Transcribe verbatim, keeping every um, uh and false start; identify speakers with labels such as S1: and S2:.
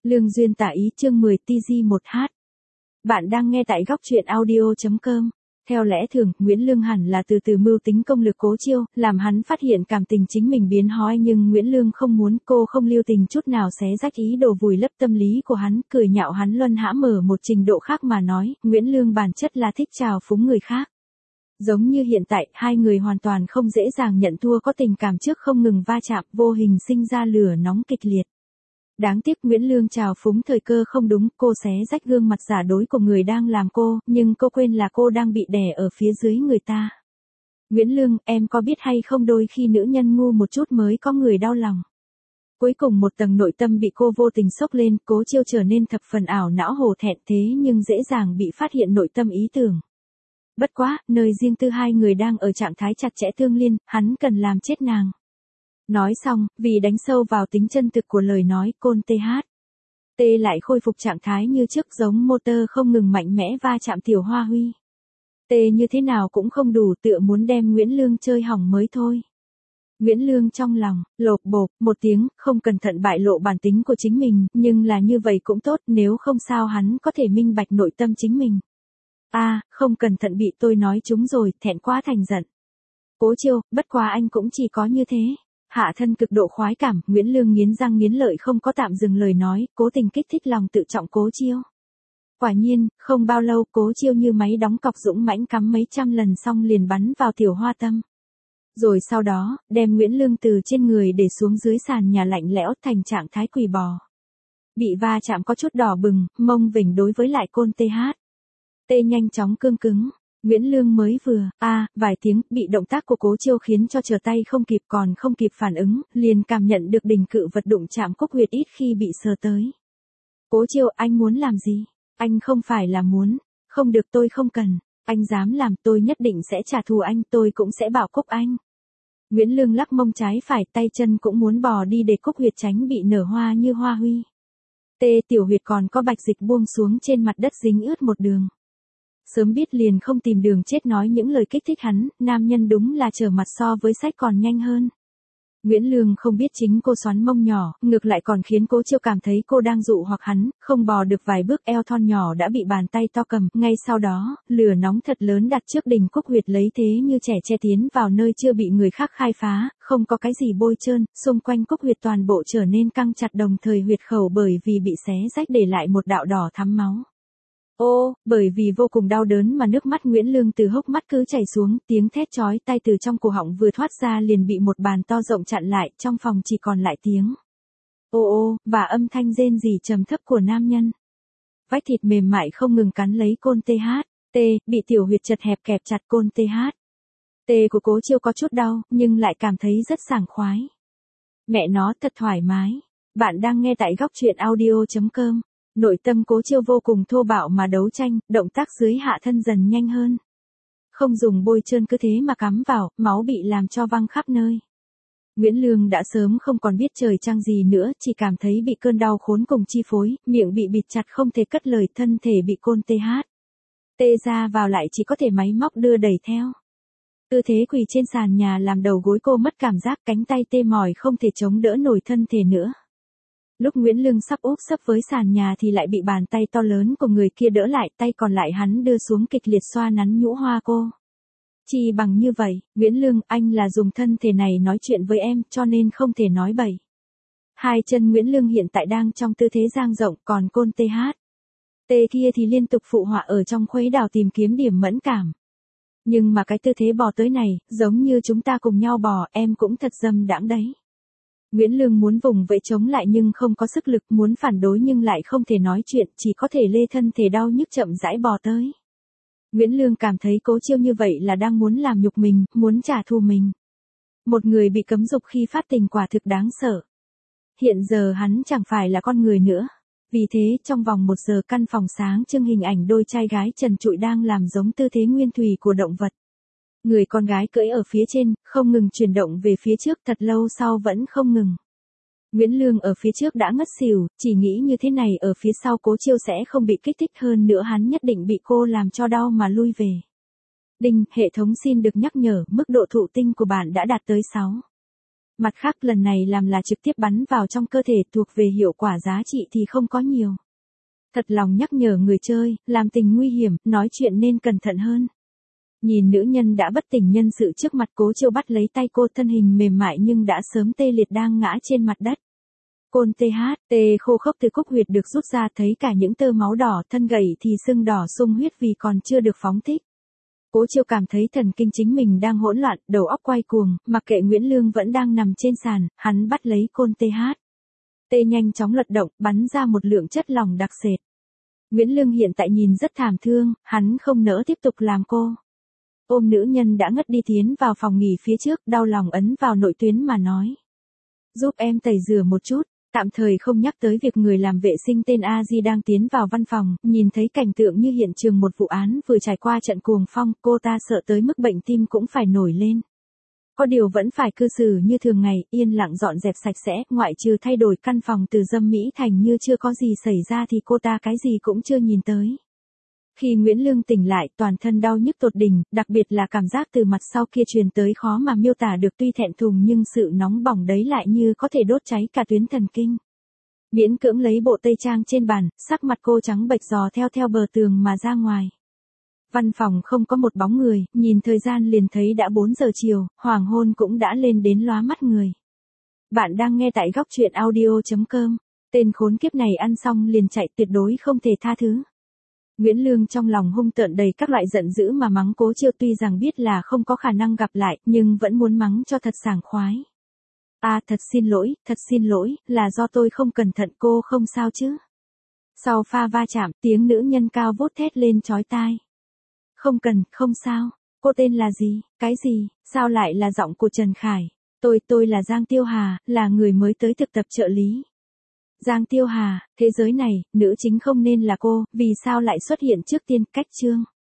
S1: Lương duyên tả ý chương mười T G một H. Bạn đang nghe tại góc truyện audio chấm com. Theo lẽ thường, Nguyễn Lương hẳn là từ từ mưu tính công lực Cố Chiêu, làm hắn phát hiện cảm tình chính mình biến hói, nhưng Nguyễn Lương không muốn, cô không lưu tình chút nào xé rách ý đồ vùi lấp tâm lý của hắn, cười nhạo hắn luân hãm ở một trình độ khác mà nói, Nguyễn Lương bản chất là thích trào phúng người khác. Giống như hiện tại, hai người hoàn toàn không dễ dàng nhận thua, có tình cảm trước không ngừng va chạm, vô hình sinh ra lửa nóng kịch liệt. Đáng tiếc Nguyễn Lương trào phúng thời cơ không đúng, cô xé rách gương mặt giả dối của người đang làm cô, nhưng cô quên là cô đang bị đè ở phía dưới người ta. Nguyễn Lương, em có biết hay không, đôi khi nữ nhân ngu một chút mới có người đau lòng. Cuối cùng một tầng nội tâm bị cô vô tình xốc lên, Cố Chiêu trở nên thập phần ảo não hổ thẹn, thế nhưng dễ dàng bị phát hiện nội tâm ý tưởng. Bất quá, nơi riêng tư hai người đang ở trạng thái chặt chẽ tương liên, hắn cần làm chết nàng. Nói xong, vì đánh sâu vào tính chân thực của lời nói, côn tê hát. T lại khôi phục trạng thái như trước, giống motor không ngừng mạnh mẽ va chạm Tiểu Hoa Huy. T như thế nào cũng không đủ, tựa muốn đem Nguyễn Lương chơi hỏng mới thôi. Nguyễn Lương trong lòng, lộp bộp, một tiếng, không cẩn thận bại lộ bản tính của chính mình, nhưng là như vậy cũng tốt, nếu không sao hắn có thể minh bạch nội tâm chính mình. A, à, không cẩn thận bị tôi nói trúng rồi, thẹn quá thành giận. Cố Chiêu, bất quá anh cũng chỉ có như thế. Hạ thân cực độ khoái cảm, Nguyễn Lương nghiến răng nghiến lợi không có tạm dừng lời nói, cố tình kích thích lòng tự trọng Cố Chiêu. Quả nhiên, không bao lâu, Cố Chiêu như máy đóng cọc dũng mãnh cắm mấy trăm lần xong liền bắn vào Tiểu Hoa tâm. Rồi sau đó, đem Nguyễn Lương từ trên người để xuống dưới sàn nhà lạnh lẽo thành trạng thái quỳ bò. Bị va chạm có chút đỏ bừng, mông vỉnh đối với lại côn tê hát. Tê nhanh chóng cương cứng. Nguyễn Lương mới vừa, a à, vài tiếng, bị động tác của Cố Chiêu khiến cho trở tay không kịp, còn không kịp phản ứng, liền cảm nhận được đỉnh cự vật đụng chạm cúc huyệt ít khi bị sờ tới. Cố Chiêu, anh muốn làm gì? Anh không phải là muốn, không được, tôi không cần, anh dám làm tôi nhất định sẽ trả thù anh, tôi cũng sẽ bảo cúc anh. Nguyễn Lương lắc mông trái phải, tay chân cũng muốn bò đi để cúc huyệt tránh bị nở hoa như Hoa Huy. Tê tiểu huyệt còn có bạch dịch buông xuống trên mặt đất dính ướt một đường. Sớm biết liền không tìm đường chết, nói những lời kích thích hắn, nam nhân đúng là trở mặt so với sách còn nhanh hơn. Nguyễn Lương không biết chính cô xoắn mông nhỏ, ngược lại còn khiến Cố Chiêu cảm thấy cô đang dụ hoặc hắn, không bò được vài bước eo thon nhỏ đã bị bàn tay to cầm, ngay sau đó, lửa nóng thật lớn đặt trước đỉnh cúc huyệt lấy thế như trẻ che tiến vào nơi chưa bị người khác khai phá, không có cái gì bôi trơn, xung quanh cúc huyệt toàn bộ trở nên căng chặt, đồng thời huyệt khẩu bởi vì bị xé rách để lại một đạo đỏ thắm máu. Ô, bởi vì vô cùng đau đớn mà nước mắt Nguyễn Lương từ hốc mắt cứ chảy xuống, tiếng thét chói tai từ trong cổ họng vừa thoát ra liền bị một bàn to rộng chặn lại, trong phòng chỉ còn lại tiếng ô ô, và âm thanh rên rỉ trầm thấp của nam nhân. Vách thịt mềm mại không ngừng cắn lấy côn tê hát, T, bị tiểu huyệt chật hẹp kẹp chặt côn tê hát. T của Cố Chiêu có chút đau, nhưng lại cảm thấy rất sảng khoái. Mẹ nó thật thoải mái. Bạn đang nghe tại góc truyện audio chấm com. Nội tâm Cố Chiêu vô cùng thô bạo mà đấu tranh, động tác dưới hạ thân dần nhanh hơn. Không dùng bôi trơn cứ thế mà cắm vào, máu bị làm cho văng khắp nơi. Nguyễn Lương đã sớm không còn biết trời trăng gì nữa, chỉ cảm thấy bị cơn đau khốn cùng chi phối, miệng bị bịt chặt không thể cất lời, thân thể bị côn tê hát. Tê ra vào lại chỉ có thể máy móc đưa đẩy theo. Tư thế quỳ trên sàn nhà làm đầu gối cô mất cảm giác, cánh tay tê mỏi không thể chống đỡ nổi thân thể nữa. Lúc Nguyễn Lương sắp úp sấp với sàn nhà thì lại bị bàn tay to lớn của người kia đỡ lại, tay còn lại hắn đưa xuống kịch liệt xoa nắn nhũ hoa cô. Chỉ bằng như vậy, Nguyễn Lương, anh là dùng thân thể này nói chuyện với em, cho nên không thể nói bậy. Hai chân Nguyễn Lương hiện tại đang trong tư thế dang rộng, còn côn tê hát. Tê kia thì liên tục phụ họa ở trong khuấy đào tìm kiếm điểm mẫn cảm. Nhưng mà cái tư thế bò tới này, giống như chúng ta cùng nhau bò, em cũng thật dâm đãng đấy. Nguyễn Lương muốn vùng vẫy chống lại nhưng không có sức lực, muốn phản đối nhưng lại không thể nói chuyện, chỉ có thể lê thân thể đau nhức chậm rãi bò tới. Nguyễn Lương cảm thấy Cố Chiêu như vậy là đang muốn làm nhục mình, muốn trả thù mình. Một người bị cấm dục khi phát tình quả thực đáng sợ. Hiện giờ hắn chẳng phải là con người nữa. Vì thế, trong vòng một giờ căn phòng sáng trưng hình ảnh đôi trai gái trần trụi đang làm giống tư thế nguyên thủy của động vật. Người con gái cưỡi ở phía trên, không ngừng chuyển động về phía trước, thật lâu sau vẫn không ngừng. Nguyễn Lương ở phía trước đã ngất xỉu, chỉ nghĩ như thế này ở phía sau Cố Chiêu sẽ không bị kích thích, hơn nữa hắn nhất định bị cô làm cho đau mà lui về. Đinh, hệ thống xin được nhắc nhở, mức độ thụ tinh của bạn đã đạt tới sáu. Mặt khác lần này làm là trực tiếp bắn vào trong cơ thể, thuộc về hiệu quả giá trị thì không có nhiều. Thật lòng nhắc nhở người chơi, làm tình nguy hiểm, nói chuyện nên cẩn thận hơn. Nhìn nữ nhân đã bất tỉnh nhân sự trước mặt, Cố Chiêu bắt lấy tay cô, thân hình mềm mại nhưng đã sớm tê liệt đang ngã trên mặt đất. Côn tê hát, tê khô khốc từ cúc huyệt được rút ra, thấy cả những tơ máu đỏ, thân gầy thì sưng đỏ sung huyết vì còn chưa được phóng thích. Cố Chiêu cảm thấy thần kinh chính mình đang hỗn loạn, đầu óc quay cuồng, mặc kệ Nguyễn Lương vẫn đang nằm trên sàn, hắn bắt lấy côn tê hát. Tê nhanh chóng lật động, bắn ra một lượng chất lỏng đặc sệt. Nguyễn Lương hiện tại nhìn rất thảm thương, hắn không nỡ tiếp tục làm cô. Ôm nữ nhân đã ngất đi tiến vào phòng nghỉ phía trước, đau lòng ấn vào nội tuyến mà nói. Giúp em tẩy rửa một chút, tạm thời không nhắc tới việc người làm vệ sinh tên A Di đang tiến vào văn phòng, nhìn thấy cảnh tượng như hiện trường một vụ án vừa trải qua trận cuồng phong, cô ta sợ tới mức bệnh tim cũng phải nổi lên. Có điều vẫn phải cư xử như thường ngày, yên lặng dọn dẹp sạch sẽ, ngoại trừ thay đổi căn phòng từ dâm mỹ thành như chưa có gì xảy ra thì cô ta cái gì cũng chưa nhìn tới. Khi Nguyễn Lương tỉnh lại, toàn thân đau nhức tột đỉnh, đặc biệt là cảm giác từ mặt sau kia truyền tới khó mà miêu tả được, tuy thẹn thùng nhưng sự nóng bỏng đấy lại như có thể đốt cháy cả tuyến thần kinh. Miễn cưỡng lấy bộ tây trang trên bàn, sắc mặt cô trắng bệch dò theo theo bờ tường mà ra ngoài. Văn phòng không có một bóng người, nhìn thời gian liền thấy đã bốn giờ chiều, hoàng hôn cũng đã lên đến lóa mắt người. Bạn đang nghe tại góc truyện audio chấm com. Tên khốn kiếp này ăn xong liền chạy, tuyệt đối không thể tha thứ. Nguyễn Lương trong lòng hung tợn đầy các loại giận dữ mà mắng Cố Chiêu, tuy rằng biết là không có khả năng gặp lại, nhưng vẫn muốn mắng cho thật sảng khoái. À thật xin lỗi, thật xin lỗi, là do tôi không cẩn thận, cô không sao chứ? Sau pha va chạm, tiếng nữ nhân cao vút thét lên chói tai. Không cần, không sao, cô tên là gì, cái gì, sao lại là giọng của Trần Khải? Tôi, tôi là Giang Tiêu Hà, là người mới tới thực tập trợ lý. Giang Tiêu Hà, thế giới này, nữ chính không nên là cô, vì sao lại xuất hiện trước tiên, cách chương.